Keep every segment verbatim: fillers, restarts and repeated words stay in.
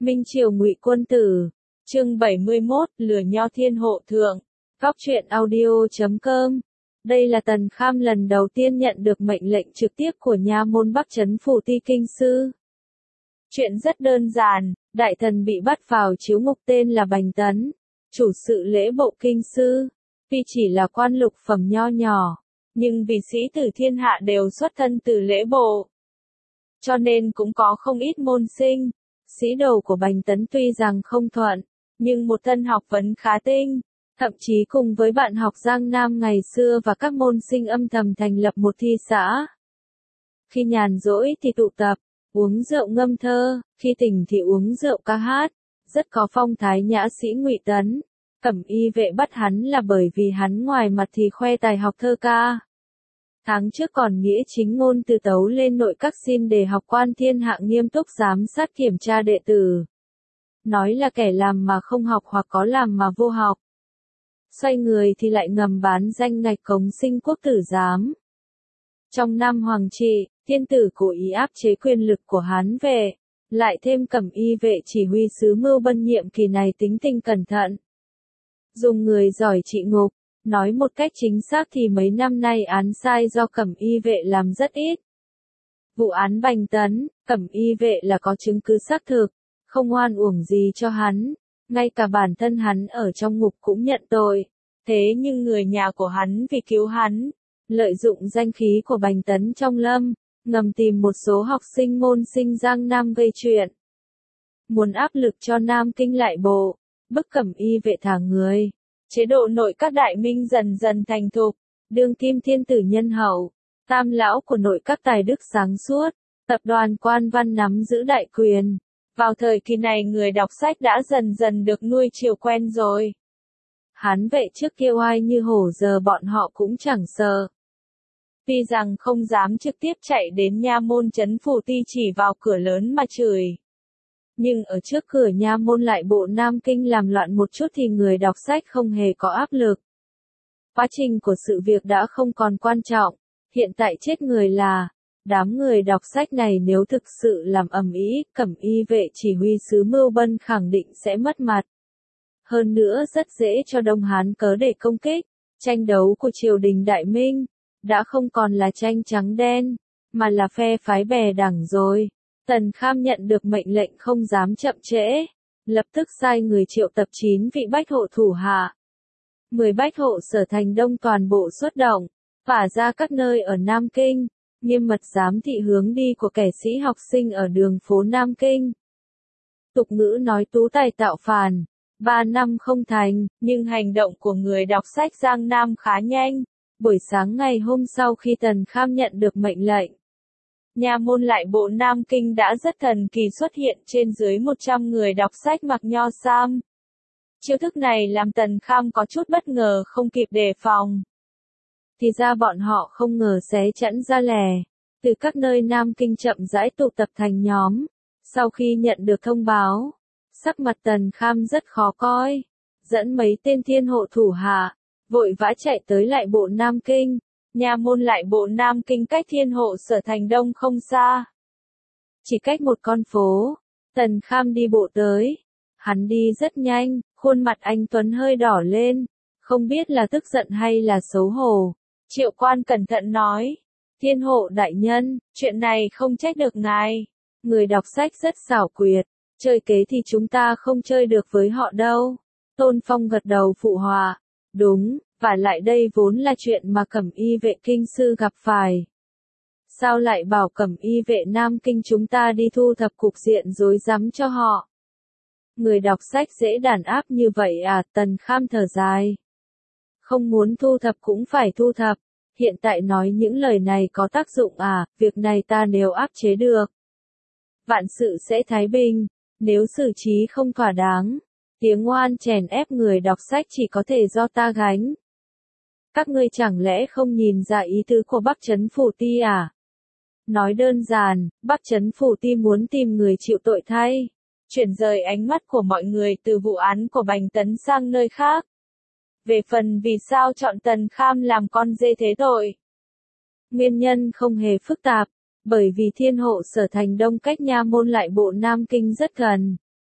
Minh Triều Ngụy Quân Tử, chương bảy mươi mốt, lừa nho thiên hộ thượng. Góc truyện audio chấm com. Đây là Tần Kham lần đầu tiên nhận được mệnh lệnh trực tiếp của nha môn Bắc Trấn Phủ Ti Kinh Sư. Chuyện rất đơn giản, đại thần bị bắt vào chiếu ngục tên là Bành Tấn, chủ sự lễ bộ kinh sư. Tuy chỉ là quan lục phẩm nho nhỏ, nhưng vì sĩ tử thiên hạ đều xuất thân từ lễ bộ, cho nên cũng có không ít môn sinh. Sĩ đầu của Bành Tấn tuy rằng không thuận, nhưng một thân học vấn khá tinh, thậm chí cùng với bạn học Giang Nam ngày xưa và các môn sinh âm thầm thành lập một thi xã. Khi nhàn rỗi thì tụ tập, uống rượu ngâm thơ, khi tỉnh thì uống rượu ca hát, rất có phong thái nhã sĩ. Ngụy Tấn, Cẩm Y vệ bắt hắn là bởi vì hắn ngoài mặt thì khoe tài học thơ ca. Tháng trước còn nghĩa chính ngôn từ tấu lên nội các xin để học quan thiên hạ nghiêm túc giám sát kiểm tra đệ tử. Nói là kẻ làm mà không học hoặc có làm mà vô học. Xoay người thì lại ngầm bán danh ngạch cống sinh quốc tử giám. Trong năm Hoàng trị, thiên tử cố ý áp chế quyền lực của Hán vệ, lại thêm Cẩm Y vệ chỉ huy sứ Mưu Bân nhiệm kỳ này tính tình cẩn thận, dùng người giỏi trị ngục. Nói một cách chính xác thì mấy năm nay án sai do Cẩm Y vệ làm rất ít. Vụ án Bành Tấn, Cẩm Y vệ là có chứng cứ xác thực, không oan uổng gì cho hắn, ngay cả bản thân hắn ở trong ngục cũng nhận tội. Thế nhưng người nhà của hắn vì cứu hắn, lợi dụng danh khí của Bành Tấn trong lâm, ngầm tìm một số học sinh môn sinh Giang Nam gây chuyện. Muốn áp lực cho Nam Kinh lại bộ, bức Cẩm Y vệ thả người. Chế độ nội các đại minh dần dần thành thục, đương kim thiên tử nhân hậu, tam lão của nội các tài đức sáng suốt, tập đoàn quan văn nắm giữ đại quyền. Vào thời kỳ này người đọc sách đã dần dần được nuôi chiều quen rồi. Hán vệ trước kia oai như hổ giờ bọn họ cũng chẳng sợ. Tuy rằng không dám trực tiếp chạy đến nha môn Trấn Phủ Ti chỉ vào cửa lớn mà chửi, nhưng ở trước cửa nha môn lại bộ Nam Kinh làm loạn một chút thì người đọc sách không hề có áp lực. Quá trình của sự việc đã không còn quan trọng, hiện tại chết người là, đám người đọc sách này nếu thực sự làm ầm ĩ, Cẩm Y vệ chỉ huy sứ Mưu Bân khẳng định sẽ mất mặt. Hơn nữa rất dễ cho Đông Hán cớ để công kích. Tranh đấu của triều đình Đại Minh đã không còn là tranh trắng đen, mà là phe phái bè đảng rồi. Tần Kham nhận được mệnh lệnh không dám chậm trễ, lập tức sai người triệu tập chín vị bách hộ thủ hạ. mười bách hộ Sở Thành Đông toàn bộ xuất động, phả ra các nơi ở Nam Kinh, nghiêm mật giám thị hướng đi của kẻ sĩ học sinh ở đường phố Nam Kinh. Tục ngữ nói tú tài tạo phản, ba năm không thành, nhưng hành động của người đọc sách Giang Nam khá nhanh. Buổi sáng ngày hôm sau khi Tần Kham nhận được mệnh lệnh, nha môn lại bộ Nam Kinh đã rất thần kỳ xuất hiện trên dưới một trăm người đọc sách mặc nho sam. Chiêu thức này làm Tần Kham có chút bất ngờ không kịp đề phòng. Thì ra bọn họ không ngờ xé chẵn ra lẻ, từ các nơi Nam Kinh chậm rãi tụ tập thành nhóm. Sau khi nhận được thông báo, sắc mặt Tần Kham rất khó coi, dẫn mấy tên thiên hộ thủ hạ, vội vã chạy tới lại bộ Nam Kinh. Nha môn lại bộ Nam Kinh cách thiên hộ Sở Thành Đông không xa, chỉ cách một con phố. Tần Kham đi bộ tới, hắn đi rất nhanh, khuôn mặt anh tuấn hơi đỏ lên, không biết là tức giận hay là xấu hổ. Triệu quan cẩn thận nói, thiên hộ đại nhân, chuyện này không trách được ngài. Người đọc sách rất xảo quyệt, chơi kế thì chúng ta không chơi được với họ đâu. Tôn Phong gật đầu phụ họa, đúng. Và lại đây vốn là chuyện mà Cẩm Y vệ kinh sư gặp phải. Sao lại bảo Cẩm Y vệ Nam Kinh chúng ta đi thu thập cục diện rối rắm cho họ? Người đọc sách dễ đàn áp như vậy à? Tần Kham thở dài. Không muốn thu thập cũng phải thu thập. Hiện tại nói những lời này có tác dụng à? Việc này ta nếu áp chế được, vạn sự sẽ thái bình. Nếu xử trí không thỏa đáng, tiếng oan chèn ép người đọc sách chỉ có thể do ta gánh. Các ngươi chẳng lẽ không nhìn ra ý tứ của Bắc Trấn Phủ Ti à? Nói đơn giản, Bắc Trấn Phủ Ti muốn tìm người chịu tội thay, chuyển rời ánh mắt của mọi người từ vụ án của Bành Tấn sang nơi khác. Về phần vì sao chọn Tần Kham làm con dê thế tội, nguyên nhân không hề phức tạp, bởi vì thiên hộ Sở Thành Đông cách nha môn lại bộ Nam Kinh rất gần.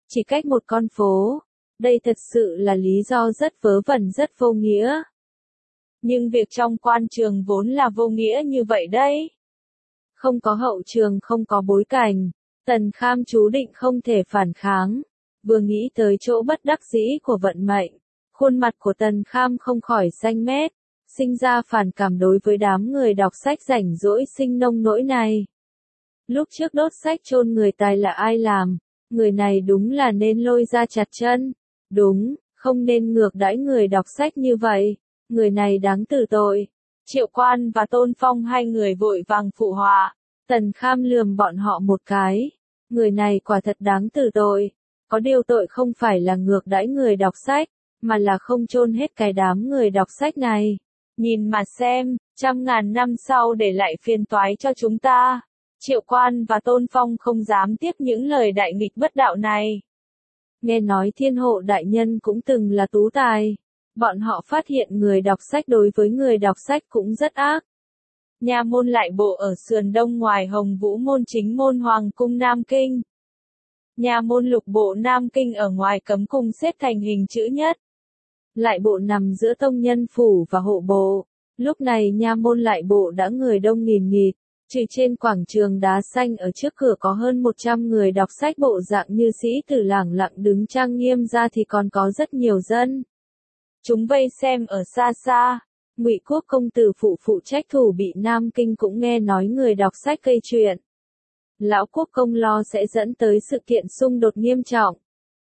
chỉ cách một con phố. Đây thật sự là lý do rất vớ vẩn rất vô nghĩa. Nhưng việc trong quan trường vốn là vô nghĩa như vậy đấy. Không có hậu trường không có bối cảnh, Tần Kham chú định không thể phản kháng. Vừa nghĩ tới chỗ bất đắc dĩ của vận mệnh, khuôn mặt của Tần Kham không khỏi xanh mét, sinh ra phản cảm đối với đám người đọc sách rảnh rỗi sinh nông nỗi này. Lúc trước đốt sách chôn người tài là ai làm, người này đúng là nên lôi ra chặt chân. Đúng, không nên ngược đãi người đọc sách như vậy, người này đáng tử tội. Triệu Quan và Tôn Phong hai người vội vàng phụ họa, Tần Kham lườm bọn họ một cái. Người này quả thật đáng tử tội, có điều tội không phải là ngược đãi người đọc sách, mà là không chôn hết cái đám người đọc sách này. Nhìn mà xem, trăm ngàn năm sau để lại phiền toái cho chúng ta. Triệu Quan và Tôn Phong không dám tiếp những lời đại nghịch bất đạo này. Nghe nói Thiên Hộ đại nhân cũng từng là tú tài. Bọn họ phát hiện người đọc sách đối với người đọc sách cũng rất ác. Nha môn lại bộ ở sườn đông ngoài Hồng Vũ môn chính môn Hoàng cung Nam Kinh. Nha môn lục bộ Nam Kinh ở ngoài cấm cung xếp thành hình chữ nhất. Lại bộ nằm giữa tông nhân phủ và hộ bộ. Lúc này nha môn lại bộ đã người đông nghìn nghịt. Trừ trên quảng trường đá xanh ở trước cửa có hơn một trăm người đọc sách bộ dạng như sĩ tử lẳng lặng đứng trang nghiêm ra thì còn có rất nhiều dân. Chúng vây xem ở xa xa. Ngụy Quốc công tử phụ phụ trách thủ bị Nam Kinh cũng nghe nói người đọc sách gây chuyện. Lão Quốc công lo sẽ dẫn tới sự kiện xung đột nghiêm trọng.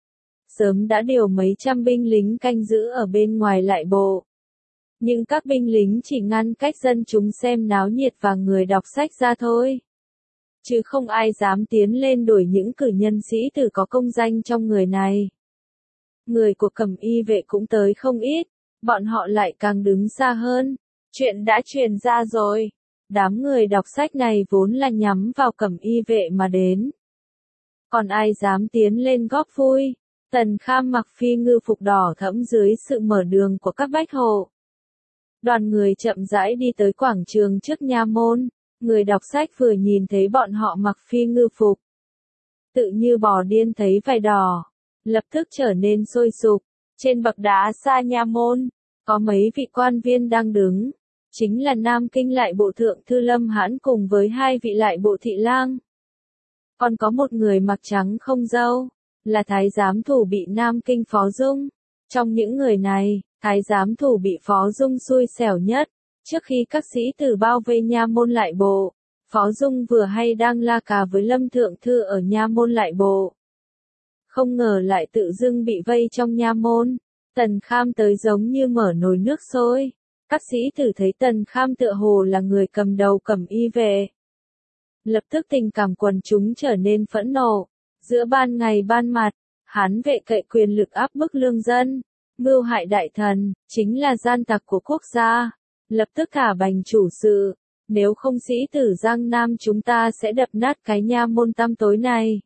Sớm đã điều mấy trăm binh lính canh giữ ở bên ngoài lại bộ. Nhưng các binh lính chỉ ngăn cách dân chúng xem náo nhiệt và người đọc sách ra thôi. Chứ không ai dám tiến lên đuổi những cử nhân sĩ tử có công danh trong người này. Người của Cẩm Y vệ cũng tới không ít, bọn họ lại càng đứng xa hơn. Chuyện đã truyền ra rồi. Đám người đọc sách này vốn là nhắm vào Cẩm Y vệ mà đến. Còn ai dám tiến lên góp vui. Tần Kham mặc phi ngư phục đỏ thẫm dưới sự mở đường của các bách hộ. Đoàn người chậm rãi đi tới quảng trường trước nha môn. Người đọc sách vừa nhìn thấy bọn họ mặc phi ngư phục, tự như bò điên thấy vải đỏ, lập tức trở nên sôi sục. Trên bậc đá xa nha môn, có mấy vị quan viên đang đứng, chính là Nam Kinh lại bộ thượng thư Lâm Hãn cùng với hai vị lại bộ thị lang. Còn có một người mặc trắng không râu, là thái giám thủ bị Nam Kinh Phó Dung. Trong những người này, thái giám thủ bị Phó Dung xui xẻo nhất. Trước khi các sĩ tử bao vây nha môn lại bộ, Phó Dung vừa hay đang la cà với Lâm Thượng Thư ở nha môn lại bộ. Không ngờ lại tự dưng bị vây trong nha môn. Tần Kham tới giống như mở nồi nước sôi. Các sĩ tử thấy Tần Kham tựa hồ là người cầm đầu Cẩm Y vệ. Lập tức tình cảm quần chúng trở nên phẫn nộ. Giữa ban ngày ban mặt, Hán vệ cậy quyền lực áp bức lương dân, mưu hại đại thần, chính là gian tặc của quốc gia. Lập tức thả bành chủ sự, nếu không sĩ tử Giang Nam chúng ta sẽ đập nát cái nha môn tăm tối này.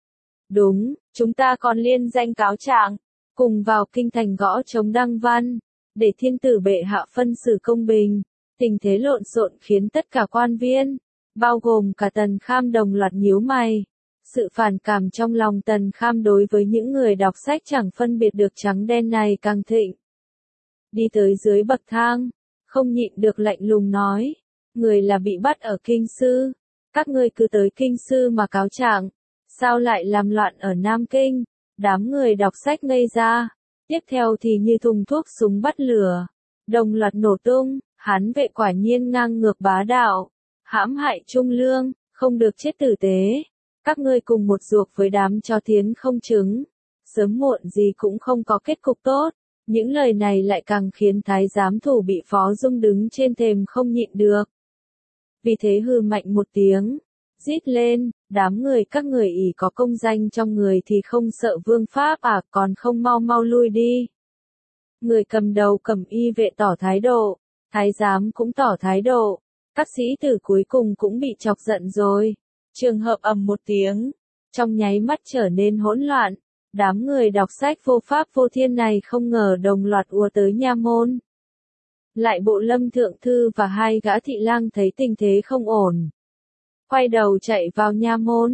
Đúng, chúng ta còn liên danh cáo trạng, cùng vào kinh thành gõ chống đăng văn, để thiên tử bệ hạ phân xử công bình. Tình thế lộn xộn khiến tất cả quan viên, bao gồm cả Tần Kham đồng loạt nhíu mày. Sự phản cảm trong lòng Tần Kham đối với những người đọc sách chẳng phân biệt được trắng đen này càng thịnh. Đi tới dưới bậc thang, không nhịn được lạnh lùng nói, người là bị bắt ở Kinh Sư, các ngươi cứ tới Kinh Sư mà cáo trạng, sao lại làm loạn ở Nam Kinh. Đám người đọc sách ngây ra, tiếp theo thì như thùng thuốc súng bắt lửa, đồng loạt nổ tung. Hán vệ quả nhiên ngang ngược bá đạo, hãm hại trung lương, không được chết tử tế. Các ngươi cùng một ruột với đám chó thiến không trứng, sớm muộn gì cũng không có kết cục tốt. Những lời này lại càng khiến thái giám thủ bị Phó Dung đứng trên thềm không nhịn được. Vì thế hừ mạnh một tiếng, rít lên, đám người các người ỷ có công danh trong người thì không sợ vương pháp à, còn không mau mau lui đi. Người cầm đầu Cẩm Y vệ tỏ thái độ, thái giám cũng tỏ thái độ, các sĩ tử cuối cùng cũng bị chọc giận rồi. Trường hợp ầm một tiếng, trong nháy mắt trở nên hỗn loạn. Đám người đọc sách vô pháp vô thiên này không ngờ đồng loạt ùa tới nha môn. Lại bộ Lâm Thượng Thư và hai gã thị lang thấy tình thế không ổn, quay đầu chạy vào nha môn.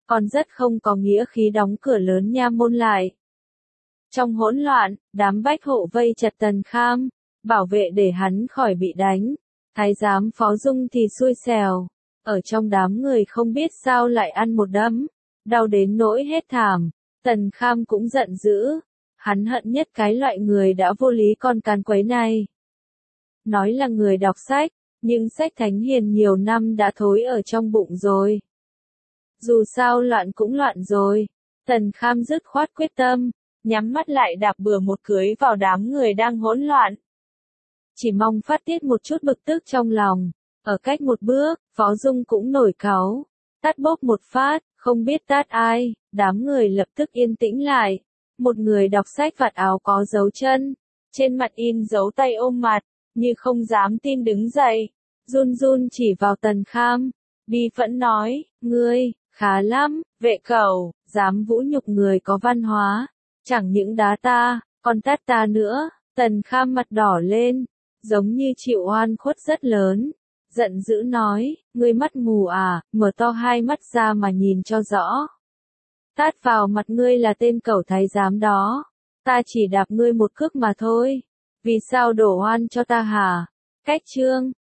còn rất không có nghĩa khí đóng cửa lớn nha môn lại. Trong hỗn loạn, đám bách hộ vây chặt Tần Kham, bảo vệ để hắn khỏi bị đánh. Thái giám Phó Dung thì xui xẻo, ở trong đám người không biết sao lại ăn một đấm, đau đến nỗi hết thảm. Tần Kham cũng giận dữ, hắn hận nhất cái loại người đã vô lý con càn quấy này. Nói là người đọc sách, nhưng sách thánh hiền nhiều năm đã thối ở trong bụng rồi. Dù sao loạn cũng loạn rồi, Tần Kham dứt khoát quyết tâm, nhắm mắt lại đạp bừa một cưới vào đám người đang hỗn loạn. Chỉ mong phát tiết một chút bực tức trong lòng, ở cách một bước, Phó Dung cũng nổi cáu, tát bốp một phát, không biết tát ai, đám người lập tức yên tĩnh lại. Một người đọc sách vạt áo có dấu chân, trên mặt in dấu tay ôm mặt, như không dám tin đứng dậy, run run chỉ vào Tần Kham, bi phẫn nói, ngươi, khá lắm, vệ cẩu, dám vũ nhục người có văn hóa, chẳng những đá ta, còn tát ta nữa. Tần Kham mặt đỏ lên, giống như chịu oan khuất rất lớn, giận dữ nói, ngươi mắt mù à, mở to hai mắt ra mà nhìn cho rõ. Tát vào mặt ngươi là tên cẩu thái giám đó, ta chỉ đạp ngươi một cước mà thôi, vì sao đổ oan cho ta hả? Cách chương